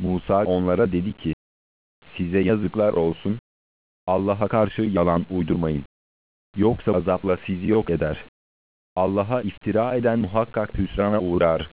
Musa onlara dedi ki, size yazıklar olsun, Allah'a karşı yalan uydurmayın. Yoksa azapla sizi yok eder. Allah'a iftira eden muhakkak hüsrana uğrar.